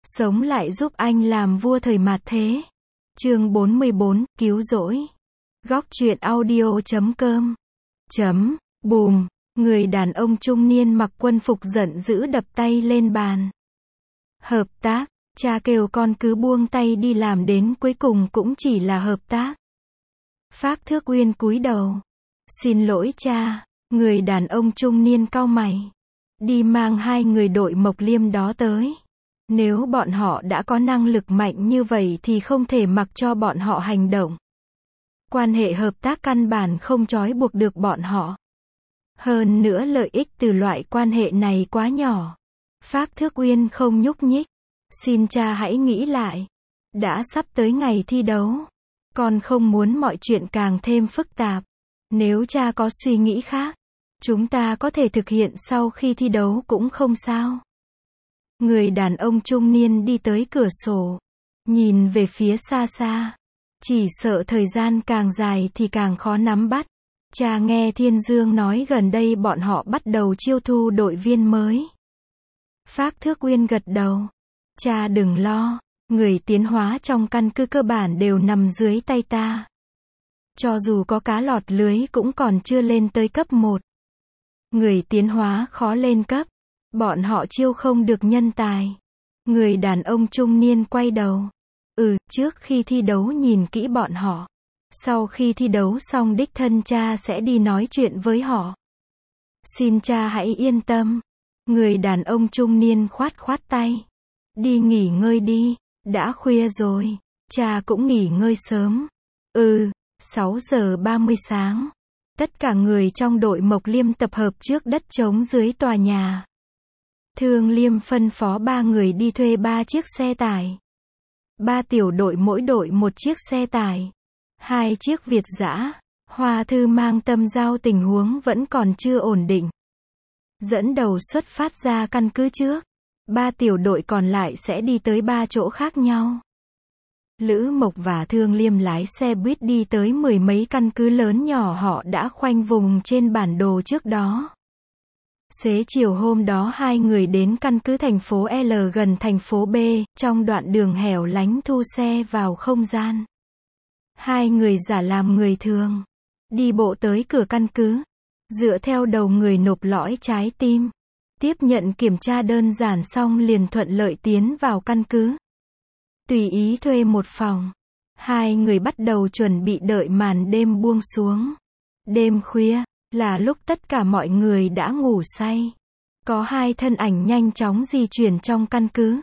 Sống lại giúp anh làm vua thời mạt thế. Chương 44, cứu rỗi. Góc truyện audio.com. Bùm, người đàn ông trung niên mặc quân phục giận dữ đập tay lên bàn. Hợp tác, cha kêu con cứ buông tay đi làm đến cuối cùng cũng chỉ là hợp tác. Phác Thước Uyên cúi đầu. Xin lỗi cha, người đàn ông trung niên cau mày. Đi mang hai người đội Mộc Liêm đó tới. Nếu bọn họ đã có năng lực mạnh như vậy thì không thể mặc cho bọn họ hành động. Quan hệ hợp tác căn bản không trói buộc được bọn họ. Hơn nữa lợi ích từ loại quan hệ này quá nhỏ. Phác Thước Uyên không nhúc nhích. Xin cha hãy nghĩ lại. Đã sắp tới ngày thi đấu. Con không muốn mọi chuyện càng thêm phức tạp. Nếu cha có suy nghĩ khác, chúng ta có thể thực hiện sau khi thi đấu cũng không sao. Người đàn ông trung niên đi tới cửa sổ. Nhìn về phía xa xa. Chỉ sợ thời gian càng dài thì càng khó nắm bắt. Cha nghe Thiên Dương nói gần đây bọn họ bắt đầu chiêu thu đội viên mới. Phác Thước Uyên gật đầu. Cha đừng lo. Người tiến hóa trong căn cứ cơ bản đều nằm dưới tay ta. Cho dù có cá lọt lưới cũng còn chưa lên tới cấp 1. Người tiến hóa khó lên cấp. Bọn họ chiêu không được nhân tài. Người đàn ông trung niên quay đầu. Trước khi thi đấu nhìn kỹ bọn họ. Sau khi thi đấu xong đích thân cha sẽ đi nói chuyện với họ. Xin cha hãy yên tâm. Người đàn ông trung niên khoát khoát tay. Đi nghỉ ngơi đi, đã khuya rồi. Cha cũng nghỉ ngơi sớm. 6 giờ 30 sáng. Tất cả người trong đội Mộc Liêm tập hợp trước đất trống dưới tòa nhà. Thương Liêm phân phó 3 người đi thuê 3 chiếc xe tải. 3 tiểu đội mỗi đội một chiếc xe tải. 2 chiếc Việt dã. Hoa Thư mang tâm giao tình huống vẫn còn chưa ổn định. Dẫn đầu xuất phát ra căn cứ trước. 3 tiểu đội còn lại sẽ đi tới 3 chỗ khác nhau. Lữ Mộc và Thương Liêm lái xe buýt đi tới 10 mấy căn cứ lớn nhỏ họ đã khoanh vùng trên bản đồ trước đó. Xế chiều hôm đó hai người đến căn cứ thành phố L gần thành phố B, trong đoạn đường hẻo lánh thu xe vào không gian. Hai người giả làm người thường. Đi bộ tới cửa căn cứ. Dựa theo đầu người nộp lõi trái tim. Tiếp nhận kiểm tra đơn giản xong liền thuận lợi tiến vào căn cứ. Tùy ý thuê một phòng. Hai người bắt đầu chuẩn bị đợi màn đêm buông xuống. Đêm khuya, là lúc tất cả mọi người đã ngủ say. Có 2 thân ảnh nhanh chóng di chuyển trong căn cứ.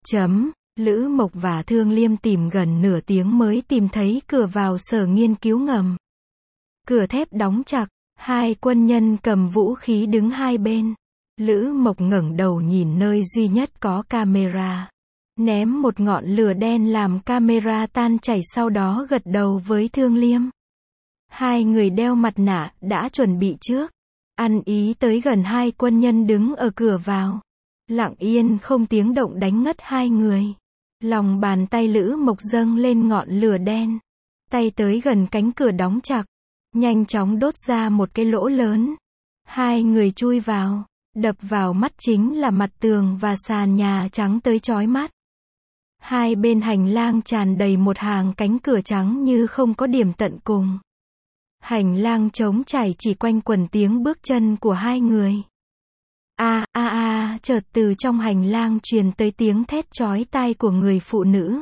Lữ Mộc và Thương Liêm tìm gần nửa tiếng mới tìm thấy cửa vào sở nghiên cứu ngầm. Cửa thép đóng chặt, 2 quân nhân cầm vũ khí đứng hai bên. Lữ Mộc ngẩng đầu nhìn nơi duy nhất có camera. Ném một ngọn lửa đen làm camera tan chảy sau đó gật đầu với Thương Liêm. Hai người đeo mặt nạ, đã chuẩn bị trước. Ăn ý tới gần 2 quân nhân đứng ở cửa vào. Lặng yên không tiếng động đánh ngất 2 người. Lòng bàn tay Lữ Mộc dâng lên ngọn lửa đen. Tay tới gần cánh cửa đóng chặt. Nhanh chóng đốt ra một cái lỗ lớn. 2 người chui vào. Đập vào mắt chính là mặt tường và sàn nhà trắng tới chói mắt. Hai bên hành lang tràn đầy một hàng cánh cửa trắng như không có điểm tận cùng. Hành lang trống trải chỉ quanh quẩn tiếng bước chân của 2 người. Chợt từ trong hành lang truyền tới tiếng thét chói tai của người phụ nữ.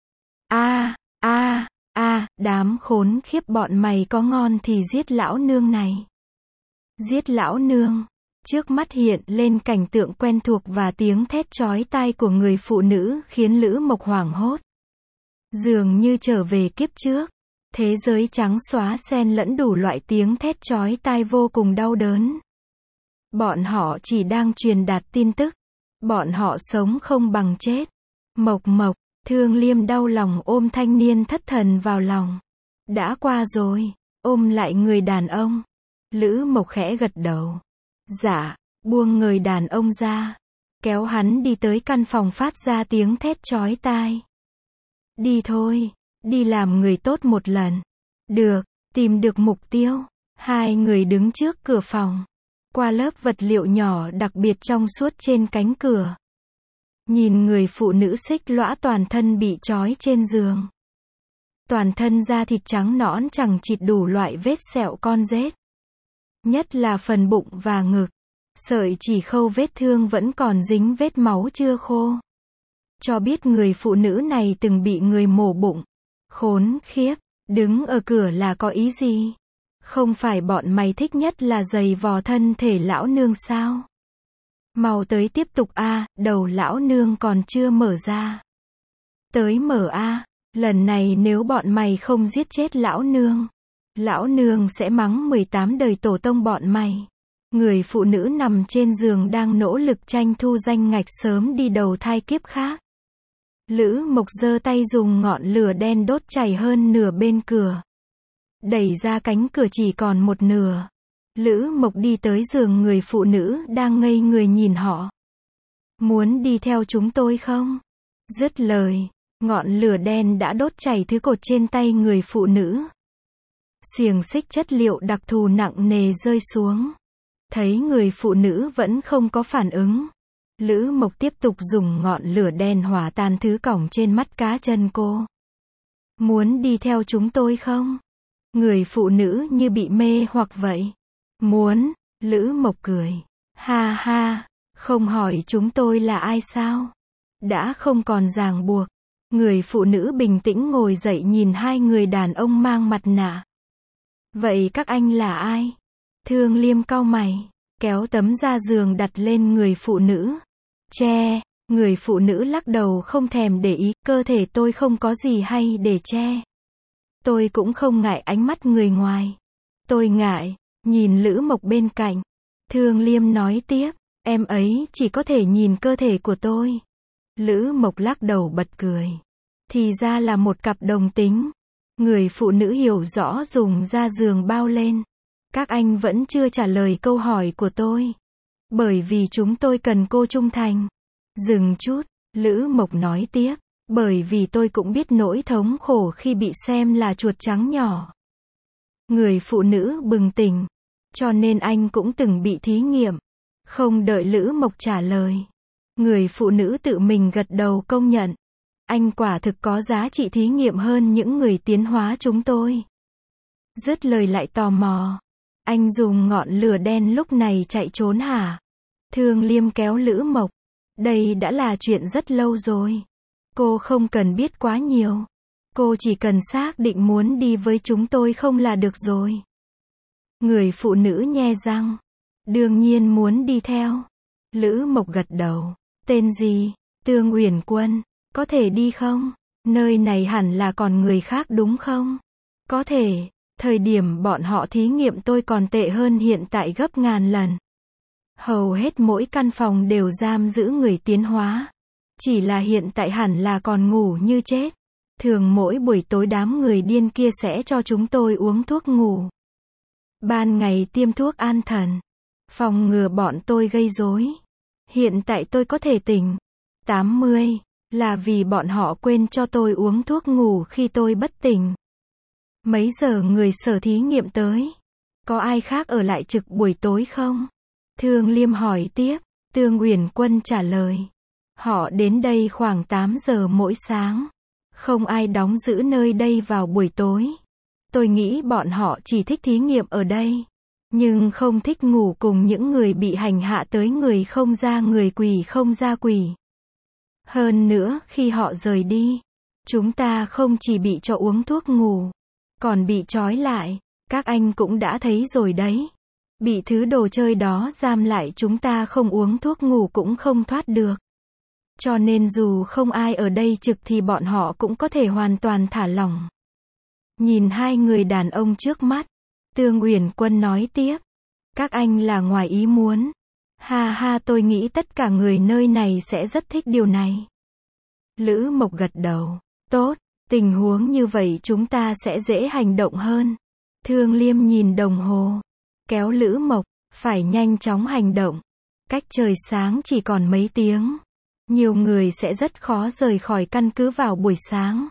Đám khốn khiếp bọn mày có ngon thì giết lão nương này. Giết lão nương. Trước mắt hiện lên cảnh tượng quen thuộc và tiếng thét chói tai của người phụ nữ khiến Lữ Mộc hoảng hốt. Dường như trở về kiếp trước. Thế giới trắng xóa xen lẫn đủ loại tiếng thét chói tai vô cùng đau đớn. Bọn họ chỉ đang truyền đạt tin tức. Bọn họ sống không bằng chết. Mộc, Thương Liêm đau lòng ôm thanh niên thất thần vào lòng. Đã qua rồi. Ôm lại người đàn ông. Lữ Mộc khẽ gật đầu. Dạ, buông người đàn ông ra. Kéo hắn đi tới căn phòng phát ra tiếng thét chói tai. Đi thôi, đi làm người tốt một lần. Được, tìm được mục tiêu. 2 người đứng trước cửa phòng. Qua lớp vật liệu nhỏ đặc biệt trong suốt trên cánh cửa. Nhìn người phụ nữ xích lõa toàn thân bị trói trên giường. Toàn thân da thịt trắng nõn chẳng chịt đủ loại vết sẹo con rết. Nhất là phần bụng và ngực. Sợi chỉ khâu vết thương vẫn còn dính vết máu chưa khô. Cho biết người phụ nữ này từng bị người mổ bụng. Khốn khiếp, đứng ở cửa là có ý gì? Không phải bọn mày thích nhất là giày vò thân thể lão nương sao? Mau tới tiếp tục a, đầu lão nương còn chưa mở ra. Tới mở a, lần này nếu bọn mày không giết chết lão nương sẽ mắng 18 đời tổ tông bọn mày. Người phụ nữ nằm trên giường đang nỗ lực tranh thu danh ngạch sớm đi đầu thai kiếp khác. Lữ Mộc giơ tay dùng ngọn lửa đen đốt chảy hơn nửa bên cửa. Đẩy ra cánh cửa chỉ còn một nửa. Lữ Mộc đi tới giường người phụ nữ đang ngây người nhìn họ. Muốn đi theo chúng tôi không? Dứt lời, ngọn lửa đen đã đốt chảy thứ cột trên tay người phụ nữ. Xiềng xích chất liệu đặc thù nặng nề rơi xuống. Thấy người phụ nữ vẫn không có phản ứng. Lữ Mộc tiếp tục dùng ngọn lửa đen hòa tan thứ cỏng trên mắt cá chân cô. Muốn đi theo chúng tôi không? Người phụ nữ như bị mê hoặc vậy. Muốn, Lữ Mộc cười. Ha ha, không hỏi chúng tôi là ai sao? Đã không còn ràng buộc. Người phụ nữ bình tĩnh ngồi dậy nhìn hai người đàn ông mang mặt nạ. Vậy các anh là ai? Thương Liêm cau mày, kéo tấm da giường đặt lên người phụ nữ. Che, người phụ nữ lắc đầu không thèm để ý, cơ thể tôi không có gì hay để che. Tôi cũng không ngại ánh mắt người ngoài. Tôi ngại, nhìn Lữ Mộc bên cạnh. Thương Liêm nói tiếp, em ấy chỉ có thể nhìn cơ thể của tôi. Lữ Mộc lắc đầu bật cười. Thì ra là một cặp đồng tính. Người phụ nữ hiểu rõ dùng da giường bao lên. Các anh vẫn chưa trả lời câu hỏi của tôi. Bởi vì chúng tôi cần cô trung thành. Dừng chút, Lữ Mộc nói tiếp. Bởi vì tôi cũng biết nỗi thống khổ khi bị xem là chuột trắng nhỏ. Người phụ nữ bừng tỉnh. Cho nên anh cũng từng bị thí nghiệm. Không đợi Lữ Mộc trả lời. Người phụ nữ tự mình gật đầu công nhận. Anh quả thực có giá trị thí nghiệm hơn những người tiến hóa chúng tôi. Dứt lời lại tò mò. Anh dùng ngọn lửa đen lúc này chạy trốn hả? Thương Liêm kéo Lữ Mộc. Đây đã là chuyện rất lâu rồi. Cô không cần biết quá nhiều. Cô chỉ cần xác định muốn đi với chúng tôi không là được rồi. Người phụ nữ nhe răng. Đương nhiên muốn đi theo. Lữ Mộc gật đầu. Tên gì? Tương Uyển Quân. Có thể đi không? Nơi này hẳn là còn người khác đúng không? Có thể. Thời điểm bọn họ thí nghiệm tôi còn tệ hơn hiện tại gấp ngàn lần. Hầu hết mỗi căn phòng đều giam giữ người tiến hóa. Chỉ là hiện tại hẳn là còn ngủ như chết. Thường mỗi buổi tối đám người điên kia sẽ cho chúng tôi uống thuốc ngủ. Ban ngày tiêm thuốc an thần. Phòng ngừa bọn tôi gây rối. Hiện tại tôi có thể tỉnh. 80. Là vì bọn họ quên cho tôi uống thuốc ngủ khi tôi bất tỉnh. Mấy giờ người sở thí nghiệm tới? Có ai khác ở lại trực buổi tối không? Thương Liêm hỏi tiếp. Tương Uyển Quân trả lời. Họ đến đây khoảng 8 giờ mỗi sáng. Không ai đóng giữ nơi đây vào buổi tối. Tôi nghĩ bọn họ chỉ thích thí nghiệm ở đây. Nhưng không thích ngủ cùng những người bị hành hạ tới người không ra người quỷ không ra quỷ. Hơn nữa, khi họ rời đi, chúng ta không chỉ bị cho uống thuốc ngủ, còn bị trói lại. Các anh cũng đã thấy rồi đấy. Bị thứ đồ chơi đó giam lại chúng ta không uống thuốc ngủ cũng không thoát được. Cho nên dù không ai ở đây trực thì bọn họ cũng có thể hoàn toàn thả lỏng. Nhìn hai người đàn ông trước mắt, Tương Uyển Quân nói tiếp. Các anh là ngoài ý muốn. Ha ha, tôi nghĩ tất cả người nơi này sẽ rất thích điều này. Lữ Mộc gật đầu. Tốt, tình huống như vậy chúng ta sẽ dễ hành động hơn. Thương Liêm nhìn đồng hồ. Kéo Lữ Mộc, phải nhanh chóng hành động. Cách trời sáng chỉ còn mấy tiếng. Nhiều người sẽ rất khó rời khỏi căn cứ vào buổi sáng.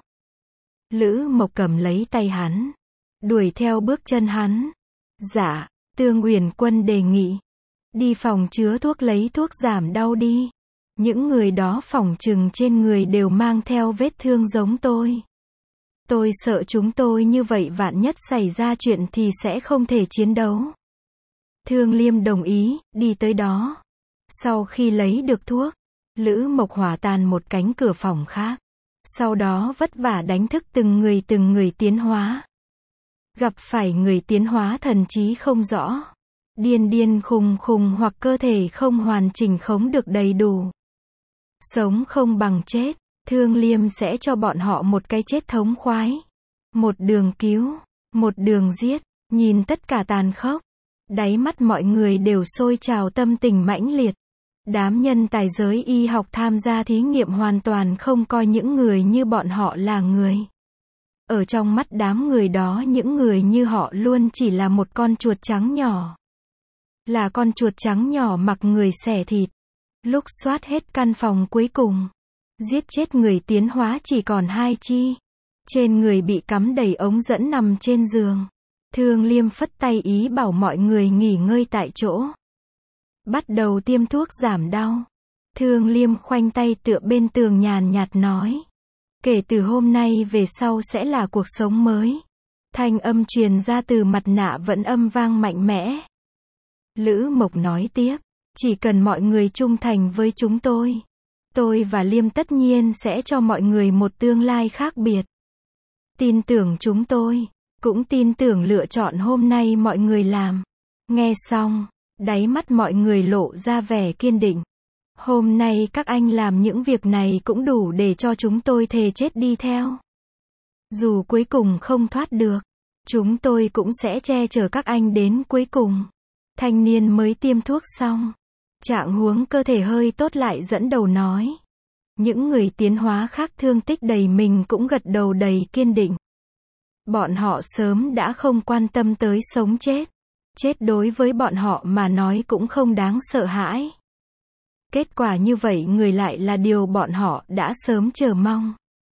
Lữ Mộc cầm lấy tay hắn. Đuổi theo bước chân hắn. Dạ, Tương Uyển Quân đề nghị. Đi phòng chứa thuốc lấy thuốc giảm đau đi. Những người đó phỏng chừng trên người đều mang theo vết thương giống tôi. Tôi sợ chúng tôi như vậy vạn nhất xảy ra chuyện thì sẽ không thể chiến đấu. Thương Liêm đồng ý, đi tới đó. Sau khi lấy được thuốc, Lữ Mộc hòa tan một cánh cửa phòng khác. Sau đó vất vả đánh thức từng người tiến hóa. Gặp phải người tiến hóa thần trí không rõ, điên điên khùng khùng hoặc cơ thể không hoàn chỉnh khống được đầy đủ. Sống không bằng chết, Thương Liêm sẽ cho bọn họ một cái chết thống khoái. Một đường cứu, một đường giết, nhìn tất cả tàn khốc. Đáy mắt mọi người đều sôi trào tâm tình mãnh liệt. Đám nhân tài giới y học tham gia thí nghiệm hoàn toàn không coi những người như bọn họ là người. Ở trong mắt đám người đó những người như họ luôn chỉ là một con chuột trắng nhỏ. Là con chuột trắng nhỏ mặc người xẻ thịt. Lúc soát hết căn phòng cuối cùng, giết chết người tiến hóa chỉ còn 2 chi. Trên người bị cắm đầy ống dẫn nằm trên giường. Thương Liêm phất tay ý bảo mọi người nghỉ ngơi tại chỗ. Bắt đầu tiêm thuốc giảm đau. Thương Liêm khoanh tay tựa bên tường nhàn nhạt nói. Kể từ hôm nay về sau sẽ là cuộc sống mới. Thanh âm truyền ra từ mặt nạ vẫn âm vang mạnh mẽ. Lữ Mộc nói tiếp. Chỉ cần mọi người trung thành với chúng tôi và Liêm tất nhiên sẽ cho mọi người một tương lai khác biệt. Tin tưởng chúng tôi, cũng tin tưởng lựa chọn hôm nay mọi người làm. Nghe xong, đáy mắt mọi người lộ ra vẻ kiên định. Hôm nay các anh làm những việc này cũng đủ để cho chúng tôi thề chết đi theo. Dù cuối cùng không thoát được, chúng tôi cũng sẽ che chở các anh đến cuối cùng. Thanh niên mới tiêm thuốc xong, trạng huống cơ thể hơi tốt lại dẫn đầu nói. Những người tiến hóa khác thương tích đầy mình cũng gật đầu đầy kiên định. Bọn họ sớm đã không quan tâm tới sống chết. Chết đối với bọn họ mà nói cũng không đáng sợ hãi. Kết quả như vậy người lại là điều bọn họ đã sớm chờ mong.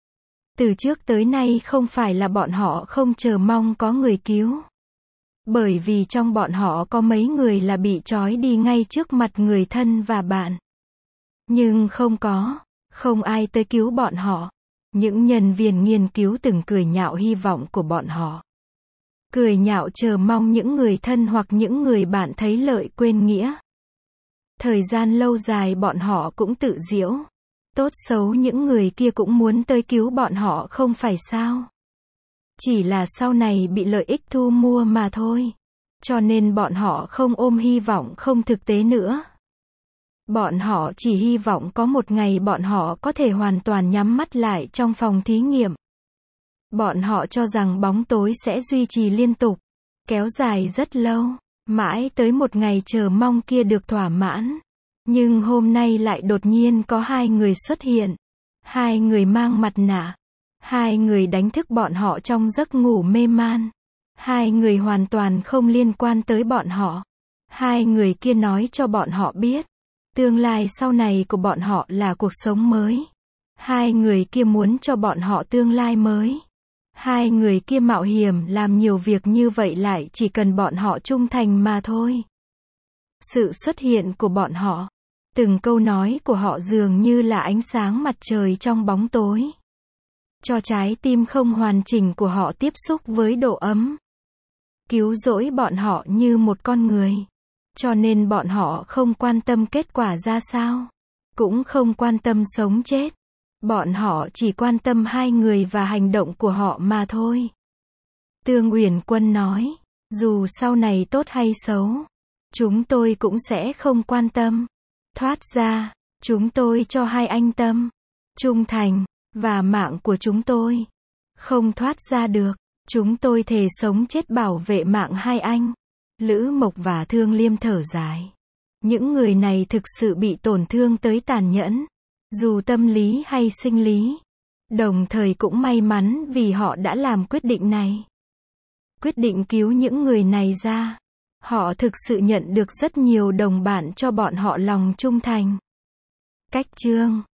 Từ trước tới nay không phải là bọn họ không chờ mong có người cứu. Bởi vì trong bọn họ có mấy người là bị trói đi ngay trước mặt người thân và bạn. Nhưng không ai tới cứu bọn họ. Những nhân viên nghiên cứu từng cười nhạo hy vọng của bọn họ. Cười nhạo chờ mong những người thân hoặc những người bạn thấy lợi quên nghĩa. Thời gian lâu dài bọn họ cũng tự giễu. Tốt xấu những người kia cũng muốn tới cứu bọn họ không phải sao. Chỉ là sau này bị lợi ích thu mua mà thôi. Cho nên bọn họ không ôm hy vọng không thực tế nữa. Bọn họ chỉ hy vọng có một ngày bọn họ có thể hoàn toàn nhắm mắt lại trong phòng thí nghiệm. Bọn họ cho rằng bóng tối sẽ duy trì liên tục, kéo dài rất lâu, mãi tới một ngày chờ mong kia được thỏa mãn. Nhưng hôm nay lại đột nhiên có 2 người xuất hiện. 2 người mang mặt nạ. 2 người đánh thức bọn họ trong giấc ngủ mê man. 2 người hoàn toàn không liên quan tới bọn họ. 2 người kia nói cho bọn họ biết. Tương lai sau này của bọn họ là cuộc sống mới. 2 người kia muốn cho bọn họ tương lai mới. 2 người kia mạo hiểm làm nhiều việc như vậy lại chỉ cần bọn họ trung thành mà thôi. Sự xuất hiện của bọn họ, từng câu nói của họ dường như là ánh sáng mặt trời trong bóng tối. Cho trái tim không hoàn chỉnh của họ tiếp xúc với độ ấm. Cứu rỗi bọn họ như một con người. Cho nên bọn họ không quan tâm kết quả ra sao. Cũng không quan tâm sống chết. Bọn họ chỉ quan tâm 2 người và hành động của họ mà thôi. Tương Uyển Quân nói, dù sau này tốt hay xấu, chúng tôi cũng sẽ không quan tâm. Thoát ra, chúng tôi cho 2 anh tâm, trung thành, và mạng của chúng tôi. Không thoát ra được, chúng tôi thề sống chết bảo vệ mạng 2 anh. Lữ Mộc và Thương Liêm thở dài. Những người này thực sự bị tổn thương tới tàn nhẫn. Dù tâm lý hay sinh lý. Đồng thời cũng may mắn vì họ đã làm quyết định này. Quyết định cứu những người này ra. Họ thực sự nhận được rất nhiều đồng bạn cho bọn họ lòng trung thành. Cách chương